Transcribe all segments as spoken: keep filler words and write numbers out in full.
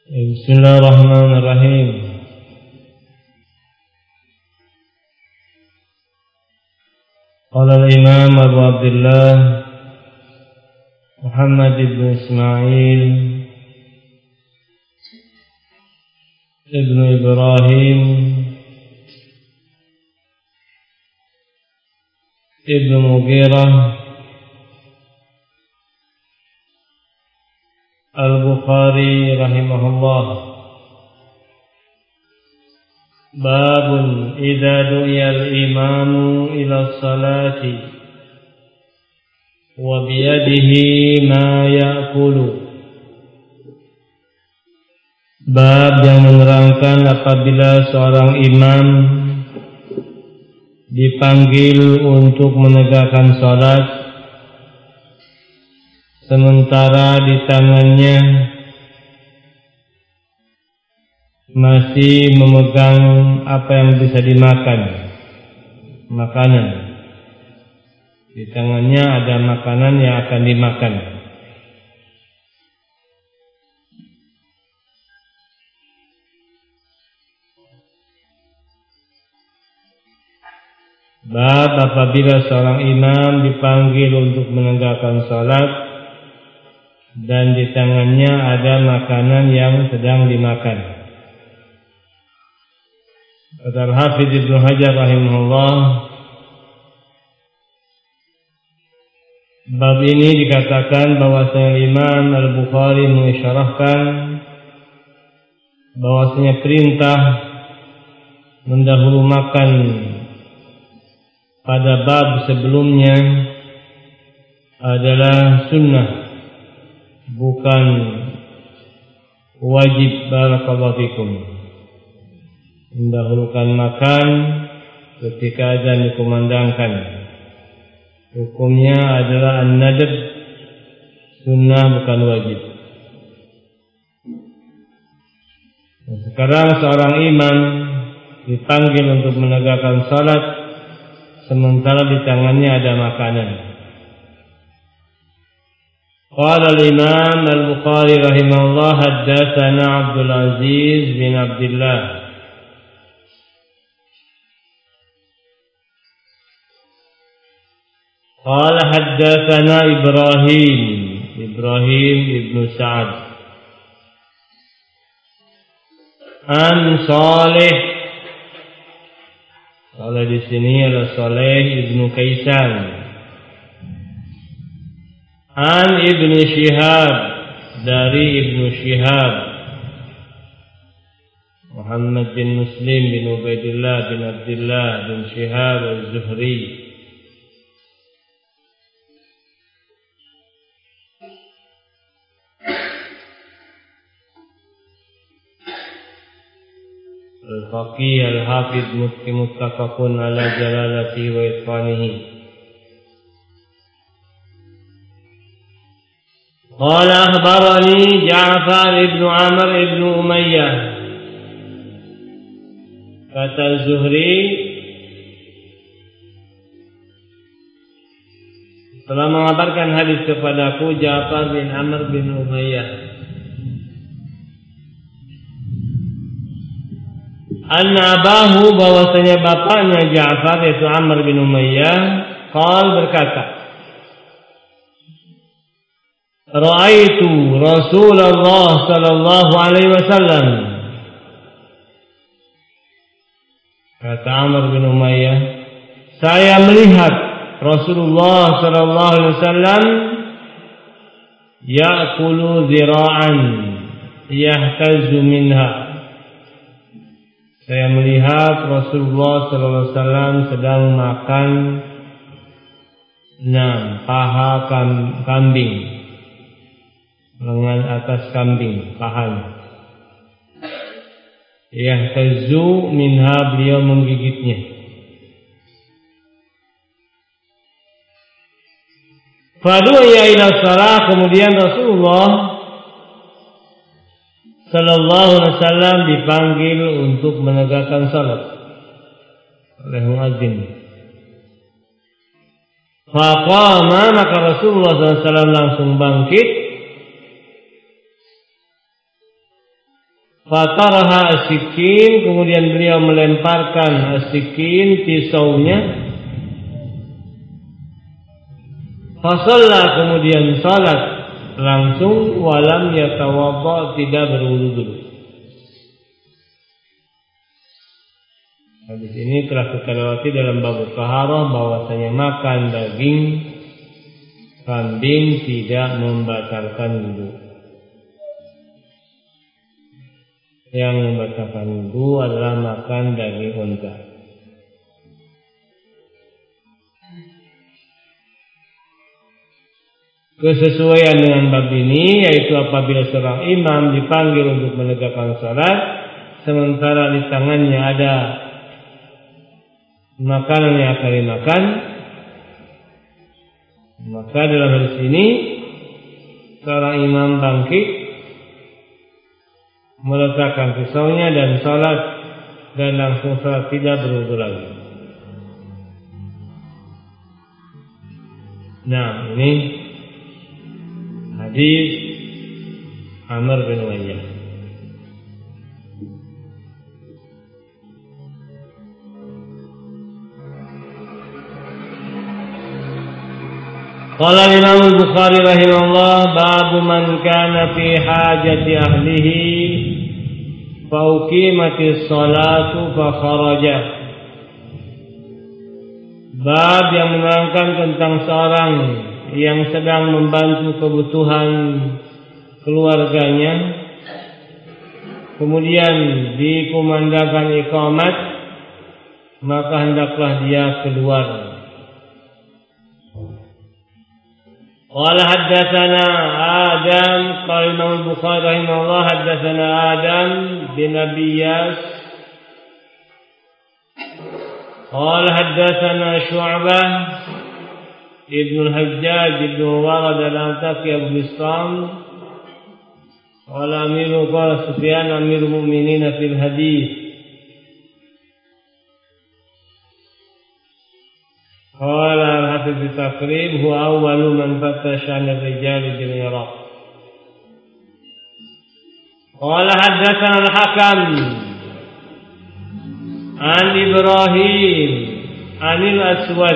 Bismillahirrahmanirrahim. Qala al-Imam Abu Abdullah Muhammad ibn Ismail ibn Ibrahim ibn Mughirah Al-Bukhari rahimahullah. Babun idza du'iya al-imamu ila salati wa biyadihi ma ya'kulu. Bab yang menerangkan apabila seorang imam dipanggil untuk menegakkan salat sementara di tangannya masih memegang apa yang bisa dimakan, makanan. Di tangannya ada makanan yang akan dimakan. Bab apabila seorang imam dipanggil untuk menegakkan salat dan di tangannya ada makanan yang sedang dimakan. Kata Al-Hafidz Ibnu Hajar rahimahullah, bab ini dikatakan bahwasanya Imam Al-Bukhari mengisyarahkan bahwasanya perintah mendahulu makan pada bab sebelumnya adalah sunnah, bukan wajib. Barakallahu fikum. Mendahulukan makan ketika azan dikumandangkan, hukumnya adalah an-nadab, sunnah bukan wajib. Nah, sekarang seorang imam dipanggil untuk menegakkan salat sementara di tangannya ada makanan. Qala al-Imam Al-Bukhari rahimahullah, haddatsana Abdul Aziz bin Abdullah qala haddatsana Ibrahim Ibrahim ibn Sa'ad an Salih. Salih di sini adalah Salih ibn Kaisan an Ibn Shihab, dari Ibn Shihab Muhammad bin Muslim bin Ubaidillah bin Abdullah bin Shihab al-Zuhri. Al-Faqih al-Hafidh muttafaqun ala jalalatihi wa itqanihi. قال أخبرني جعفر بن عمرو بن أمية. Kata Zuhri, telah mengabarkan hadis kepadaku Ja'far bin Amr bin Umayyah, anna abahu, bahwasanya bapaknya Ja'far yaitu Amr bin Umayyah, qal, berkata, Ra'aitu Rasulullah sallallahu alaihi wasallam. Kata Amr bin Umayyah, saya melihat Rasulullah sallallahu alaihi wasallam ya'kulu zira'an yahtazu minha. Saya melihat Rasulullah sallallahu alaihi wasallam sedang makan enam paha kambing, lengan atas kambing, pahanya. Yahtazu minha, beliau menggigitnya. Fadu'a ila shalah, kemudian Rasulullah sallallahu alaihi wasallam dipanggil untuk menegakkan salat oleh muadzin. Faqama, maka Rasulullah sallallahu alaihi wasallam langsung bangkit. Fataraha as-sikin, kemudian beliau melemparkan as-sikin, pisaunya. Fasalla, kemudian salat langsung, walam yatawadda, tidak berwudu dulu. Hadis ini telah kita lewati dalam bab taharah bahwasanya makan daging kambing tidak membatalkan wudu. Yang membatalkan wudu adalah makan daging unta. Kesesuaian dengan bab ini yaitu apabila seorang imam dipanggil untuk menegakkan salat, sementara di tangannya ada makanan yang akan dimakan, maka dalam hadis ini seorang imam bangkit, meletakkan pisaunya dan salat, dan langsung salat, tidak berwudu lagi. Nah, ini hadis Amr bin Umayyah. Qala Imam Al-Bukhari rahimahullah, babu man kana fi hajati ahlihi fa uqimatis salatu fa kharaja. Bab yang menerangkan tentang seorang yang sedang membantu kebutuhan keluarganya, kemudian dikumandangkan iqamat, maka hendaklah dia keluar. Qala haddatsana Adam, qala Imam Al-Bukhari rahimahullah, haddatsana Adam bin Abi Iyas, qala haddatsana Syu'bah ibn al-Hajjaj ibn Warad al-Ataki Abu Bistam, qala Amiru qala Sufyan Amirul Mu'minin fil hadis. قال الحافظ في التقريب هو أول من فتش عن الرجال بالعراق. قال حدثنا الحكم عن إبراهيم عن الأسود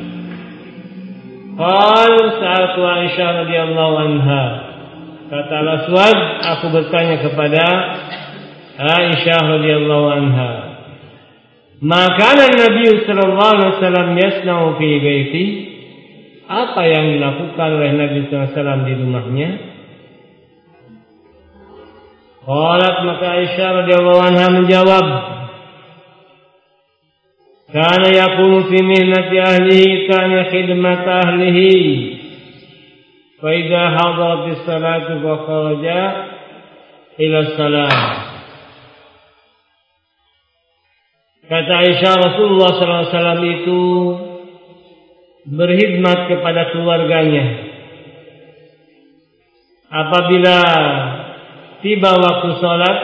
قال سألت عائشة رضي الله عنها. Kata Al-Aswad, aku bertanya kepada Aisyah radhiyallahu anha, maka Nabi sallallahu alaihi wasallam yasna'u fi baiti, apa yang dilakukan oleh Nabi sallallahu alaihi wasallam di rumahnya? Qalat, maka Aisyah radhiyallahu anha menjawab, kana yaqumu fi mihnati ahlihi kana khidmat ahlihi, fa idza hadarat as-salatu fa kharaja ila as-salat. Kata Aisyah, Rasulullah sallallahu alaihi wasallam itu berkhidmat kepada keluarganya. Apabila tiba waktu salat,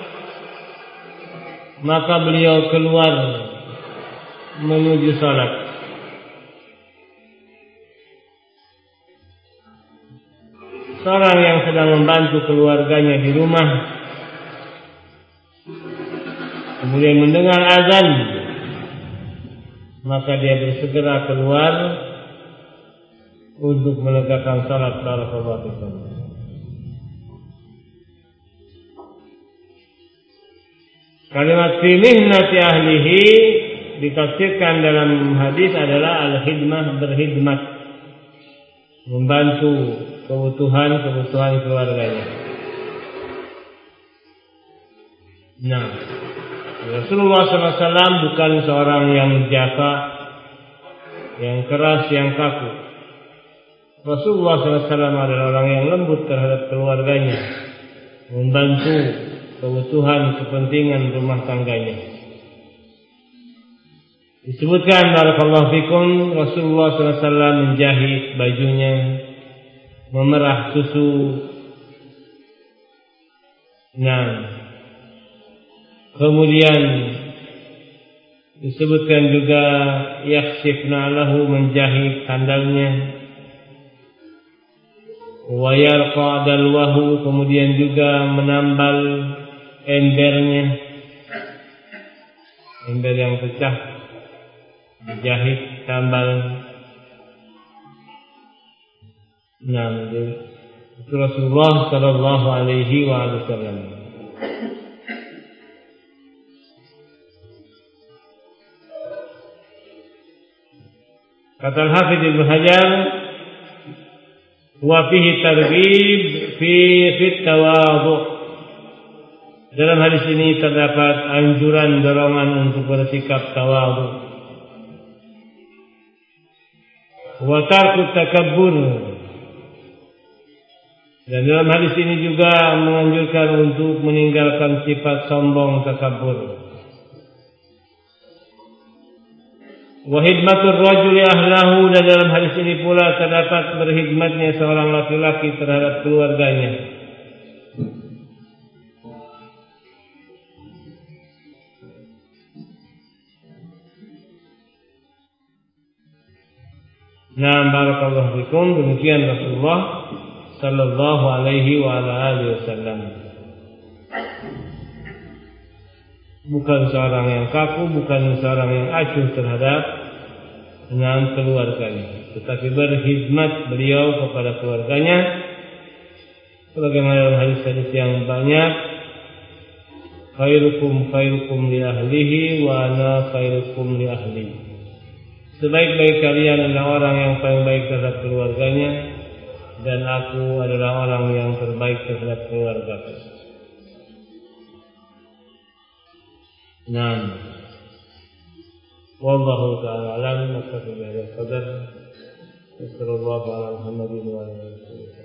maka beliau keluar menuju salat. Seorang yang sedang membantu keluarganya di rumah, kemudian mendengar azan, maka dia bersegera keluar untuk menegakkan salat. Barakallahu fikum. Kalimat fi mihnati ahlihi ditafsirkan dalam hadis adalah al-khidmah, berkhidmat, membantu kebutuhan-kebutuhan keluarganya. Nah, Rasulullah sallallahu alaihi wasallam bukan seorang yang jaka, yang keras, yang kaku. Rasulullah sallallahu alaihi wasallam adalah orang yang lembut terhadap keluarganya, membantu kebutuhan, kepentingan rumah tangganya. Disebutkan barakallahu fikum, Rasulullah sallallahu alaihi wasallam menjahit bajunya, memerah susu. Nah, kemudian disebutkan juga yakhsifna lahu, menjahit sandalnya, wa yarqa dalwahu, kemudian juga menambal embernya, ember yang pecah, dijahit tambal. Nah, itu Rasulullah Shallallahu Alaihi Wasallam. Kata Al-Hafidz Ibnu Hajar, wa fihi targhib fi fit tawadhu. Dalam hadis ini terdapat anjuran dorongan untuk bersikap tawadhu. Wa tarku takabbur. Dan dalam hadis ini juga menganjurkan untuk meninggalkan sifat sombong takabbur. Wa khidmatur rajuli ahlahu, dan dalam hadis ini pula terdapat berkhidmatnya seorang laki-laki terhadap keluarganya. Nah, barakallahu fikum. Demikian Rasulullah Sallallahu Alaihi wa ala alihi Wasallam. Bukan seorang yang kaku, bukan seorang yang acuh terhadap enam keluarganya, tetapi berkhidmat beliau kepada keluarganya, sebagaimana dalam hadis-hadis yang banyak, khairukum khairukum li ahlihi wa ana khairukum li ahli. Sebaik-baik kalian adalah orang yang paling baik terhadap keluarganya, dan aku adalah orang yang terbaik terhadap keluargaku. Naam. Wallahu ta'ala alam. Naktafi bihadzal qadar. Wassallallahu ala Muhammadin wa alihi wasallam.